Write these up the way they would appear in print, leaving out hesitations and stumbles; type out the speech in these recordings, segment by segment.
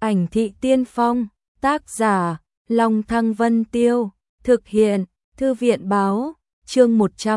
Ảnh thị tiên phong, tác giả, Long Thăng Vân Tiêu, thực hiện, Thư viện báo, chương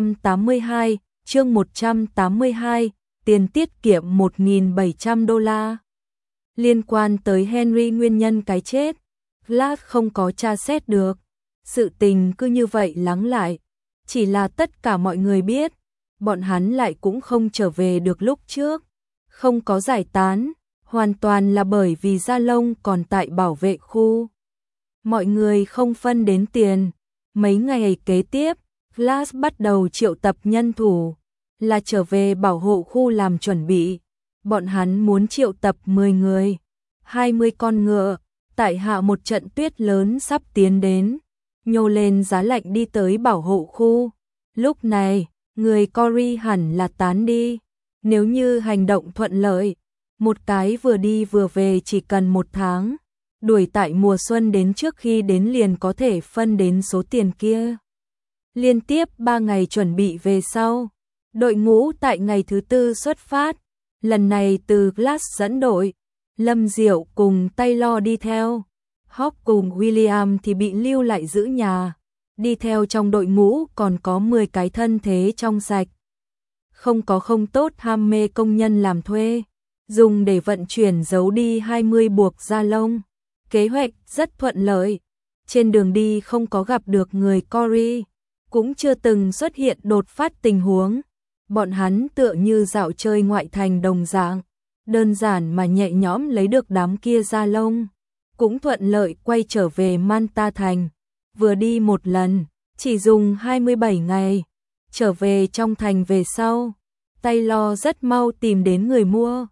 182, tiền tiết kiệm 1.700 đô la. Liên quan tới Henry nguyên nhân cái chết, Glass không có tra xét được, sự tình cứ như vậy lắng lại, chỉ là tất cả mọi người biết, bọn hắn lại cũng không trở về được lúc trước, không có giải tán, hoàn toàn là bởi vì Gia Long còn tại bảo vệ khu. Mọi người không phân đến tiền, mấy ngày kế tiếp, Glass bắt đầu triệu tập nhân thủ, là trở về bảo hộ khu làm chuẩn bị. Bọn hắn muốn triệu tập 10 người, 20 con ngựa, tại hạ một trận tuyết lớn sắp tiến đến, nhô lên giá lạnh đi tới bảo hộ khu. Lúc này, người Cory hẳn là tán đi, nếu như hành động thuận lợi, một cái vừa đi vừa về chỉ cần 1 tháng, đuổi tại mùa xuân đến trước khi đến liền có thể phân đến số tiền kia. Liên tiếp 3 ngày chuẩn bị về sau, đội ngũ tại ngày thứ 4 xuất phát, lần này từ Glass dẫn đội, Lâm Diệu cùng Taylor đi theo, Hawk cùng William thì bị lưu lại giữ nhà, đi theo trong đội ngũ còn có 10 cái thân thế trong sạch. Không có không tốt ham mê công nhân làm thuê, dùng để vận chuyển giấu đi 20 buộc da lông. Kế hoạch rất thuận lợi, trên đường đi không có gặp được người Cory, cũng chưa từng xuất hiện đột phát tình huống. Bọn hắn tựa như dạo chơi ngoại thành đồng dạng, đơn giản mà nhẹ nhõm lấy được đám kia da lông, cũng thuận lợi quay trở về Manta thành. Vừa đi một lần, chỉ dùng 27 ngày, trở về trong thành về sau, Taylor rất mau tìm đến người mua,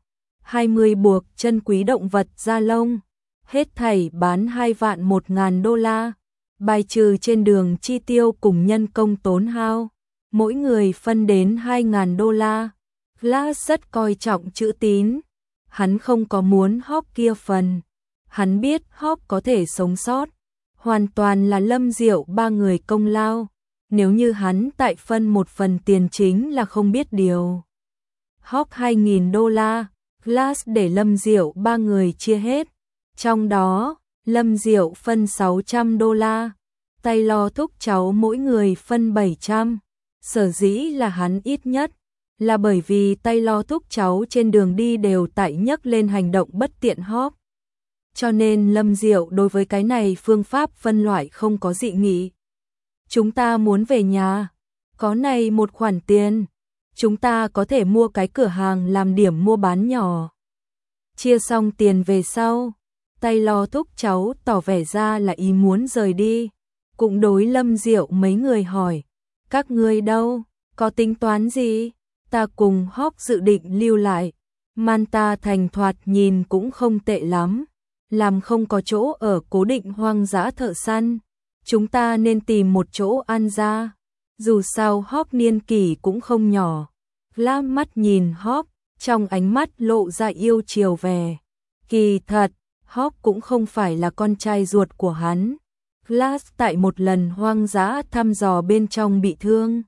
20 buộc chân quý động vật da lông, hết thảy bán 2.100.000 đô la, bài trừ trên đường chi tiêu cùng nhân công tốn hao, mỗi người phân đến 2.000 đô la. Glass rất coi trọng chữ tín, hắn không có muốn Hawk kia phần, hắn biết Hawk có thể sống sót, hoàn toàn là Lâm Diệu 3 người công lao, nếu như hắn tại phân một phần tiền chính là không biết điều. Hawk 2.000 đô la, Glass để Lâm Diệu 3 người chia hết, trong đó Lâm Diệu phân 600 đô la, Taylor thúc cháu mỗi người phân 700, sở dĩ là hắn ít nhất, là bởi vì Taylor thúc cháu trên đường đi đều tại nhấc lên hành động bất tiện Hawk. Cho nên Lâm Diệu đối với cái này phương pháp phân loại không có dị nghị. Chúng ta muốn về nhà, có này một khoản tiền, chúng ta có thể mua cái cửa hàng làm điểm mua bán nhỏ. Chia xong tiền về sau, Taylor thúc cháu tỏ vẻ ra là ý muốn rời đi, cũng đối Lâm Diệu mấy người hỏi, các ngươi đâu, có tính toán gì? Ta cùng Hawk dự định lưu lại, Manta thành thoạt nhìn cũng không tệ lắm, làm không có chỗ ở cố định hoang dã thợ săn, chúng ta nên tìm một chỗ ăn ra, dù sao Hawk niên kỷ cũng không nhỏ. Glass mắt nhìn Hawk, trong ánh mắt lộ ra yêu chiều vẻ. Kỳ thật, Hawk cũng không phải là con trai ruột của hắn. Glass tại một lần hoang dã thăm dò bên trong bị thương,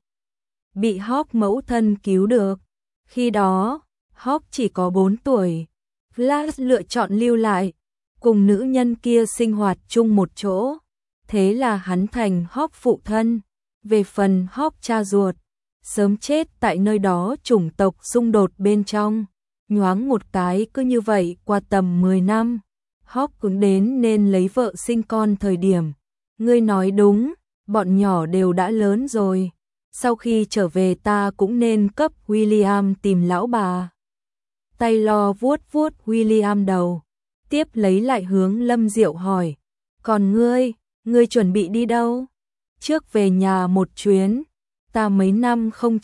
bị Hawk mẫu thân cứu được. Khi đó, Hawk chỉ có 4 tuổi. Glass lựa chọn lưu lại, cùng nữ nhân kia sinh hoạt chung một chỗ. Thế là hắn thành Hawk phụ thân. Về phần Hawk cha ruột, sớm chết tại nơi đó chủng tộc xung đột bên trong. Nhoáng một cái cứ như vậy qua tầm 10 năm, Hawk cũng đến nên lấy vợ sinh con thời điểm. Ngươi nói đúng, bọn nhỏ đều đã lớn rồi. Sau khi trở về ta cũng nên cấp William tìm lão bà. Taylor vuốt vuốt William đầu, tiếp lấy lại hướng Lâm Diệu hỏi, còn ngươi chuẩn bị đi đâu? Trước về nhà một chuyến, ta mấy năm không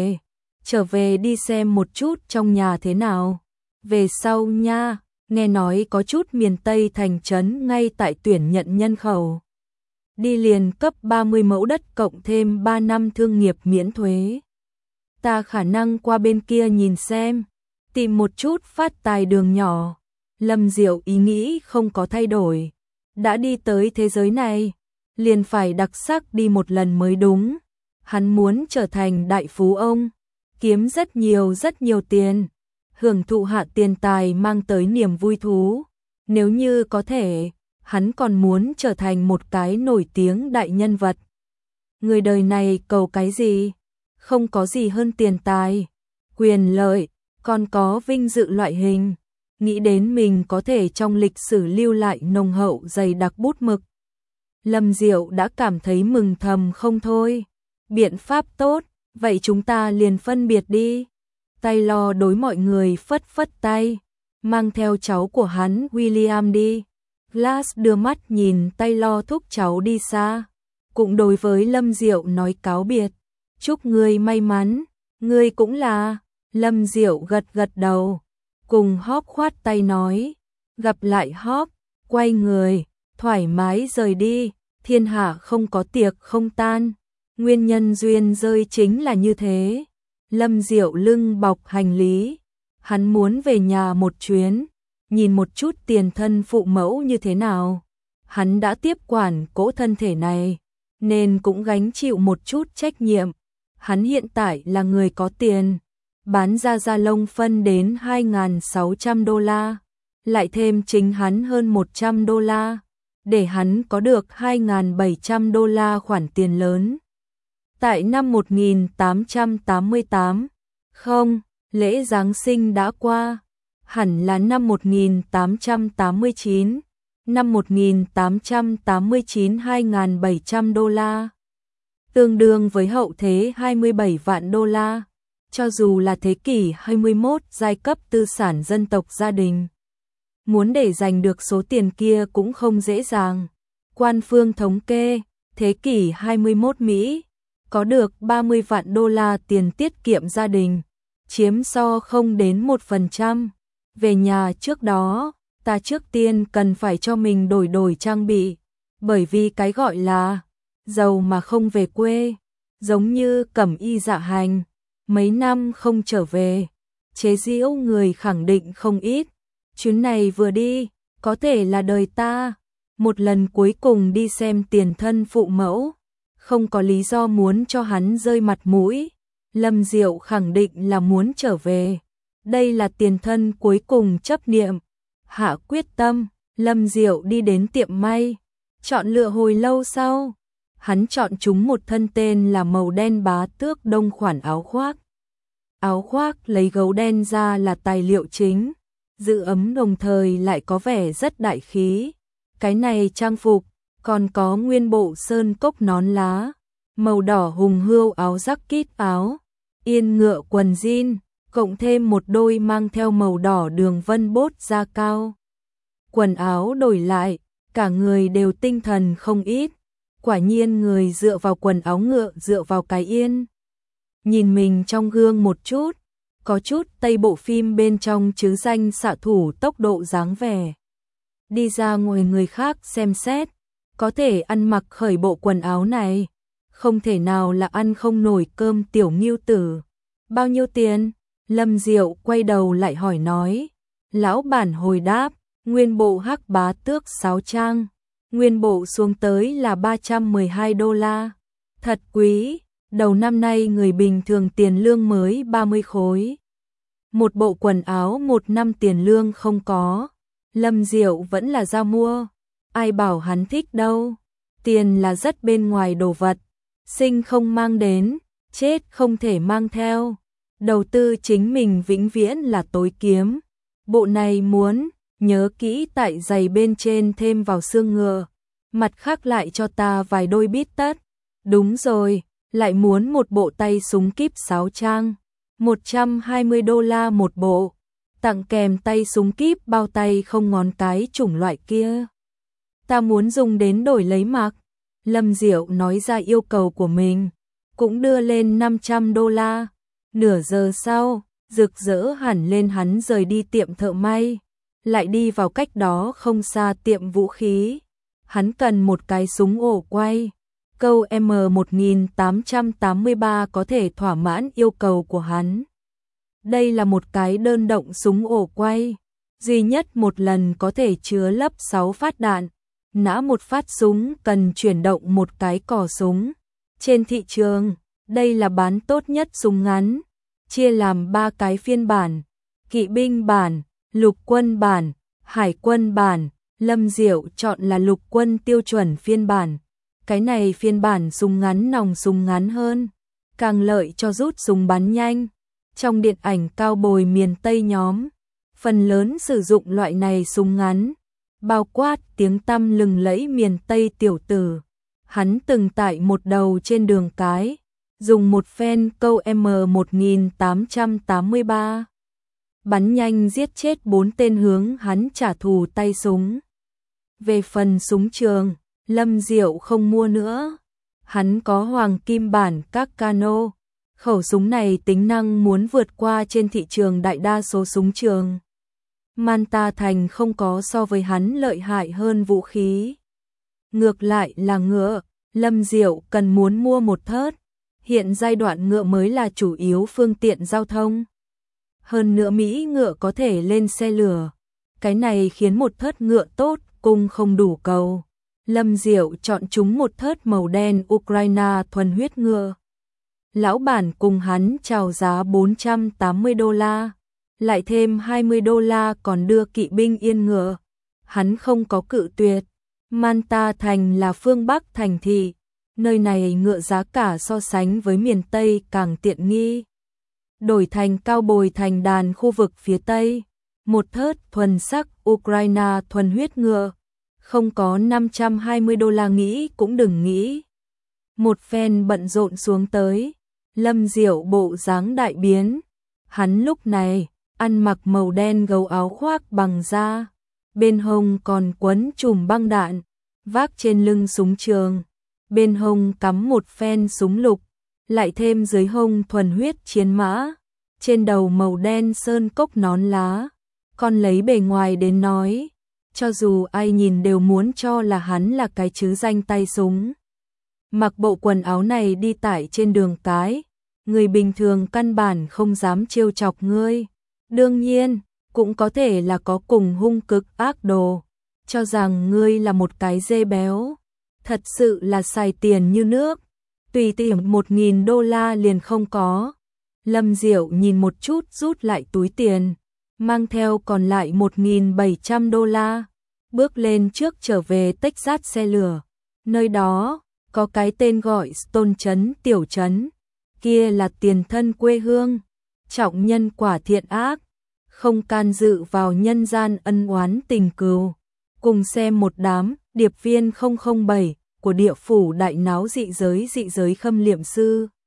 trở về đi xem một chút trong nhà thế nào. Về sau nha, nghe nói có chút miền Tây thành trấn ngay tại tuyển nhận nhân khẩu. Đi liền cấp 30 mẫu đất cộng thêm 3 năm thương nghiệp miễn thuế. Ta khả năng qua bên kia nhìn xem, tìm một chút phát tài đường nhỏ. Lâm Diệu ý nghĩ không có thay đổi. Đã đi tới thế giới này, liền phải đặc sắc đi một lần mới đúng. Hắn muốn trở thành đại phú ông, kiếm rất nhiều tiền, hưởng thụ hạ tiền tài mang tới niềm vui thú. Nếu như có thể, hắn còn muốn trở thành một cái nổi tiếng đại nhân vật. Người đời này cầu cái gì? Không có gì hơn tiền tài, quyền lợi, còn có vinh dự loại hình. Nghĩ đến mình có thể trong lịch sử lưu lại nồng hậu dày đặc bút mực. Lâm Diệu đã cảm thấy mừng thầm không thôi. Biện pháp tốt, vậy chúng ta liền phân biệt đi. Taylor đối mọi người phất phất tay, mang theo cháu của hắn William đi. Glass đưa mắt nhìn Taylor thúc cháu đi xa, cũng đối với Lâm Diệu nói cáo biệt. Chúc ngươi may mắn, ngươi cũng là. Lâm Diệu gật gật đầu, cùng Hawk khoát tay nói, gặp lại Hawk, quay người, thoải mái rời đi, thiên hạ không có tiệc không tan. Nguyên nhân duyên rơi chính là như thế. Lâm Diệu lưng bọc hành lý, hắn muốn về nhà một chuyến, nhìn một chút tiền thân phụ mẫu như thế nào. Hắn đã tiếp quản cỗ thân thể này, nên cũng gánh chịu một chút trách nhiệm. Hắn hiện tại là người có tiền, bán ra da lông phân đến 2.600 đô la, lại thêm chính hắn hơn 100 đô la, để hắn có được 2.700 đô la khoản tiền lớn. Tại năm 1888, không, lễ Giáng sinh đã qua, hẳn là năm 1889, năm 1889 2.700 đô la, tương đương với hậu thế 27 vạn đô la, cho dù là thế kỷ 21 giai cấp tư sản dân tộc gia đình. Muốn để giành được số tiền kia cũng không dễ dàng. Quan phương thống kê, thế kỷ 21 Mỹ có được 30 vạn đô la tiền tiết kiệm gia đình, chiếm so không đến 1%. Về nhà trước đó, ta trước tiên cần phải cho mình đổi trang bị, bởi vì cái gọi là giàu mà không về quê, giống như Cẩm Y Dạ Hành, mấy năm không trở về, chế giễu người khẳng định không ít. Chuyến này vừa đi, có thể là đời ta, một lần cuối cùng đi xem tiền thân phụ mẫu, không có lý do muốn cho hắn rơi mặt mũi. Lâm Diệu khẳng định là muốn trở về, đây là tiền thân cuối cùng chấp niệm. Hạ quyết tâm, Lâm Diệu đi đến tiệm may, chọn lựa hồi lâu sau, hắn chọn chúng một thân tên là màu đen bá tước đông khoản áo khoác. Áo khoác lấy gấu đen ra là tài liệu chính, giữ ấm đồng thời lại có vẻ rất đại khí. Cái này trang phục, còn có nguyên bộ sơn cốc nón lá, màu đỏ hùng hươu áo jacket áo, yên ngựa quần jean, cộng thêm một đôi mang theo màu đỏ đường vân bốt da cao. Quần áo đổi lại, cả người đều tinh thần không ít. Quả nhiên người dựa vào quần áo ngựa dựa vào cái yên. Nhìn mình trong gương một chút, có chút Tây bộ phim bên trong chứ danh xạ thủ tốc độ dáng vẻ. Đi ra ngoài người khác xem xét, có thể ăn mặc khởi bộ quần áo này, không thể nào là ăn không nổi cơm tiểu ngưu tử. Bao nhiêu tiền? Lâm Diệu quay đầu lại hỏi nói. Lão bản hồi đáp, nguyên bộ hắc bá tước 6 trang, nguyên bộ xuống tới là 312 đô la. Thật quý, đầu năm nay người bình thường tiền lương mới 30 khối. Một bộ quần áo một năm tiền lương không có. Lâm Diệu vẫn là ra mua, ai bảo hắn thích đâu. Tiền là rất bên ngoài đồ vật, sinh không mang đến, chết không thể mang theo. Đầu tư chính mình vĩnh viễn là tối kiếm. Bộ này muốn, nhớ kỹ tại giày bên trên thêm vào xương ngựa, mặt khác lại cho ta vài đôi bít tất. Đúng rồi, lại muốn một bộ tay súng kíp 6 trang, 120 đô la một bộ, tặng kèm tay súng kíp bao tay không ngón cái chủng loại kia. Ta muốn dùng đến đổi lấy mặc. Lâm Diệu nói ra yêu cầu của mình, cũng đưa lên 500 đô la. Nửa giờ sau, rực rỡ hẳn lên hắn rời đi tiệm thợ may, lại đi vào cách đó không xa tiệm vũ khí. Hắn cần một cái súng ổ quay. Câu M1883 có thể thỏa mãn yêu cầu của hắn. Đây là một cái đơn động súng ổ quay, duy nhất một lần có thể chứa lấp 6 phát đạn. Nã một phát súng cần chuyển động một cái cò súng. Trên thị trường, đây là bán tốt nhất súng ngắn, chia làm 3 cái phiên bản: kỵ binh bản, lục quân bản, Hải quân bản, Lâm Diệu chọn là lục quân tiêu chuẩn phiên bản. Cái này phiên bản súng ngắn nòng súng ngắn hơn, càng lợi cho rút súng bắn nhanh. Trong điện ảnh cao bồi miền Tây nhóm, phần lớn sử dụng loại này súng ngắn, bao quát tiếng tăm lừng lẫy miền Tây tiểu tử. Hắn từng tại một đầu trên đường cái, dùng một phen câu M1883. Bắn nhanh giết chết 4 tên hướng hắn trả thù tay súng. Về phần súng trường, Lâm Diệu không mua nữa. Hắn có hoàng kim bản các cano. Khẩu súng này tính năng muốn vượt qua trên thị trường đại đa số súng trường. Manta Thành không có so với hắn lợi hại hơn vũ khí. Ngược lại là ngựa, Lâm Diệu cần muốn mua một thớt. Hiện giai đoạn ngựa mới là chủ yếu phương tiện giao thông. Hơn nữa Mỹ ngựa có thể lên xe lửa. Cái này khiến một thớt ngựa tốt, cung không đủ cầu. Lâm Diệu chọn chúng một thớt màu đen Ukraine thuần huyết ngựa. Lão bản cùng hắn chào giá $480, lại thêm $20 còn đưa kỵ binh yên ngựa. Hắn không có cự tuyệt. Manta Thành là phương Bắc thành thị, nơi này ngựa giá cả so sánh với miền Tây càng tiện nghi. Đổi thành cao bồi thành đàn khu vực phía Tây, một thớt thuần sắc Ukraine thuần huyết ngựa, không có $520 nghĩ cũng đừng nghĩ. Một phen bận rộn xuống tới, Lâm Diệu bộ dáng đại biến. Hắn lúc này ăn mặc màu đen gấu áo khoác bằng da, bên hông còn quấn chùm băng đạn, vác trên lưng súng trường, bên hông cắm một phen súng lục, lại thêm dưới hông thuần huyết chiến mã, trên đầu màu đen sơn cốc nón lá. Còn lấy bề ngoài đến nói, cho dù ai nhìn đều muốn cho là hắn là cái chứ danh tay súng. Mặc bộ quần áo này đi tải trên đường cái, người bình thường căn bản không dám trêu chọc ngươi. Đương nhiên, cũng có thể là có cùng hung cực ác đồ, cho rằng ngươi là một cái dê béo. Thật sự là xài tiền như nước, tùy tiện $1.000 liền không có. Lâm Diệu nhìn một chút rút lại túi tiền, mang theo còn lại $1.700, bước lên trước trở về Texas xe lửa. Nơi đó có cái tên gọi Stone trấn tiểu trấn, kia là tiền thân quê hương, trọng nhân quả thiện ác, không can dự vào nhân gian ân oán tình cừu. Cùng xem một đám điệp viên 007 của địa phủ đại náo dị giới khâm liệm sư.